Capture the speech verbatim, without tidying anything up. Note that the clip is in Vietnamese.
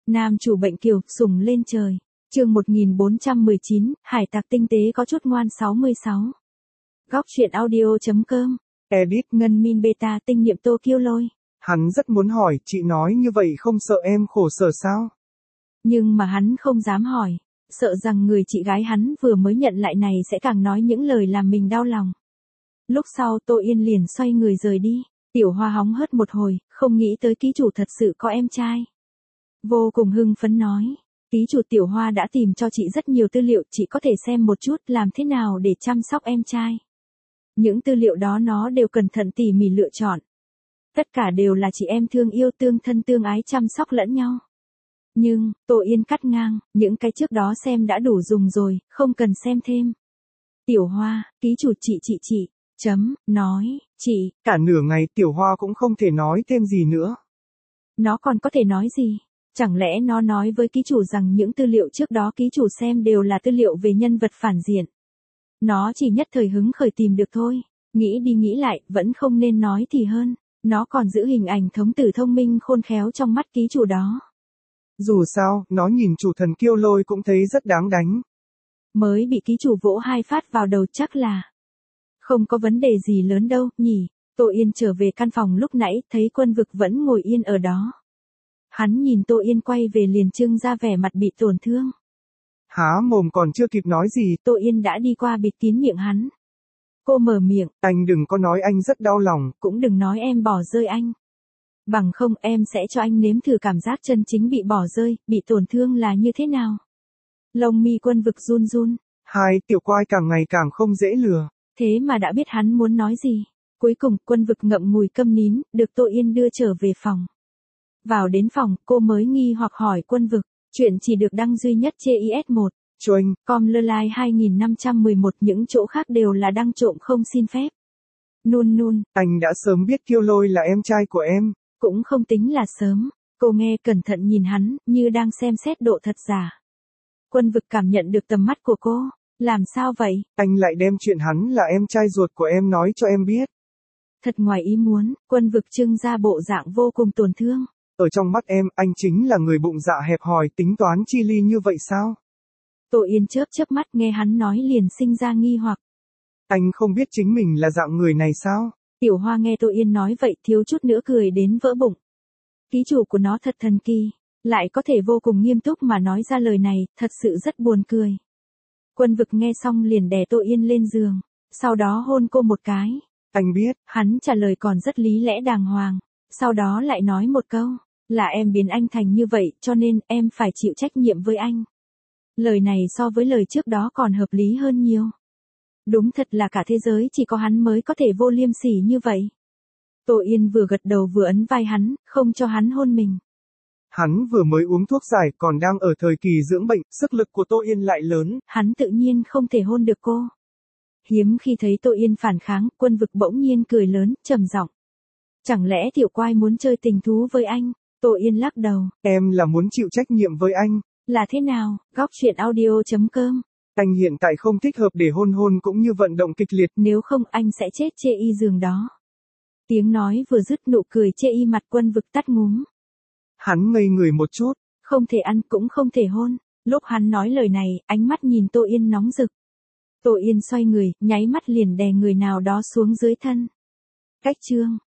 Nam chủ bệnh kiều, sủng lên trời. Chương một nghìn bốn trăm mười chín, hải tặc tinh tế có chút ngoan sáu mươi sáu. Góc truyện audio.com. Edit. Ngân min beta tinh niệm Tô Kiêu Lôi. Hắn rất muốn hỏi, chị nói như vậy không sợ em khổ sở sao? Nhưng mà hắn không dám hỏi, sợ rằng người chị gái hắn vừa mới nhận lại này sẽ càng nói những lời làm mình đau lòng. Lúc sau Tô Yên liền xoay người rời đi, Tiểu Hoa hóng hớt một hồi, không nghĩ tới ký chủ thật sự có em trai. Vô cùng hưng phấn nói, ký chủ Tiểu Hoa đã tìm cho chị rất nhiều tư liệu, chị có thể xem một chút làm thế nào để chăm sóc em trai. Những tư liệu đó nó đều cẩn thận tỉ mỉ lựa chọn. Tất cả đều là chị em thương yêu tương thân tương ái chăm sóc lẫn nhau. Nhưng, Tô Yên cắt ngang, những cái trước đó xem đã đủ dùng rồi, không cần xem thêm. Tiểu Hoa, ký chủ chị chị chị, chấm, nói, chị. Cả nửa ngày Tiểu Hoa cũng không thể nói thêm gì nữa. Nó còn có thể nói gì? Chẳng lẽ nó nói với ký chủ rằng những tư liệu trước đó ký chủ xem đều là tư liệu về nhân vật phản diện. Nó chỉ nhất thời hứng khởi tìm được thôi. Nghĩ đi nghĩ lại, vẫn không nên nói thì hơn. Nó còn giữ hình ảnh thống tử thông minh khôn khéo trong mắt ký chủ đó. Dù sao, nó nhìn chủ thần Kiêu Lôi cũng thấy rất đáng đánh. Mới bị ký chủ vỗ hai phát vào đầu chắc là không có vấn đề gì lớn đâu, nhỉ. Tô Yên trở về căn phòng lúc nãy, thấy Quân Vực vẫn ngồi yên ở đó. Hắn nhìn Tô Yên quay về liền trưng ra vẻ mặt bị tổn thương. Há mồm còn chưa kịp nói gì, Tô Yên đã đi qua bịt kín miệng hắn. Cô mở miệng, anh đừng có nói anh rất đau lòng, cũng đừng nói em bỏ rơi anh. Bằng không em sẽ cho anh nếm thử cảm giác chân chính bị bỏ rơi, bị tổn thương là như thế nào. Lông mi Quân Vực run run. Hai tiểu quai càng ngày càng không dễ lừa. Thế mà đã biết hắn muốn nói gì. Cuối cùng Quân Vực ngậm ngùi câm nín, được Tô Yên đưa trở về phòng. Vào đến phòng, cô mới nghi hoặc hỏi Quân Vực, chuyện chỉ được đăng duy nhất trên i ét một. Choanh. Com lơ lai hai nghìn năm trăm mười một, những chỗ khác đều là đăng trộm không xin phép. Nun nun. Anh đã sớm biết Kiêu Lôi là em trai của em. Cũng không tính là sớm. Cô nghe cẩn thận nhìn hắn, như đang xem xét độ thật giả. Quân Vực cảm nhận được tầm mắt của cô. Làm sao vậy? Anh lại đem chuyện hắn là em trai ruột của em nói cho em biết. Thật ngoài ý muốn, Quân Vực trưng ra bộ dạng vô cùng tổn thương. Ở trong mắt em, anh chính là người bụng dạ hẹp hòi, tính toán chi ly như vậy sao? Tô Yên chớp chớp mắt nghe hắn nói liền sinh ra nghi hoặc. Anh không biết chính mình là dạng người này sao? Tiểu Hoa nghe Tô Yên nói vậy thiếu chút nữa cười đến vỡ bụng. Ký chủ của nó thật thần kỳ, lại có thể vô cùng nghiêm túc mà nói ra lời này, thật sự rất buồn cười. Quân Vực nghe xong liền đè Tô Yên lên giường, sau đó hôn cô một cái. Anh biết. Hắn trả lời còn rất lý lẽ đàng hoàng, sau đó lại nói một câu, là em biến anh thành như vậy cho nên em phải chịu trách nhiệm với anh. Lời này so với lời trước đó còn hợp lý hơn nhiều. Đúng thật là cả thế giới chỉ có hắn mới có thể vô liêm sỉ như vậy. Tô Yên vừa gật đầu vừa ấn vai hắn, không cho hắn hôn mình. Hắn vừa mới uống thuốc giải còn đang ở thời kỳ dưỡng bệnh, sức lực của Tô Yên lại lớn. Hắn tự nhiên không thể hôn được cô. Hiếm khi thấy Tô Yên phản kháng, Quân Vực bỗng nhiên cười lớn, trầm giọng. Chẳng lẽ tiểu quai muốn chơi tình thú với anh? Tô Yên lắc đầu. Em là muốn chịu trách nhiệm với anh. Là thế nào? Góc truyện audio.com. Anh hiện tại không thích hợp để hôn hôn cũng như vận động kịch liệt. Nếu không anh sẽ chết chê y giường đó. Tiếng nói vừa dứt nụ cười chê y mặt Quân Vực tắt ngúm. Hắn ngây người một chút. Không thể ăn cũng không thể hôn. Lúc hắn nói lời này, ánh mắt nhìn Tô Yên nóng rực. Tô Yên xoay người, nháy mắt liền đè người nào đó xuống dưới thân. Cách chương.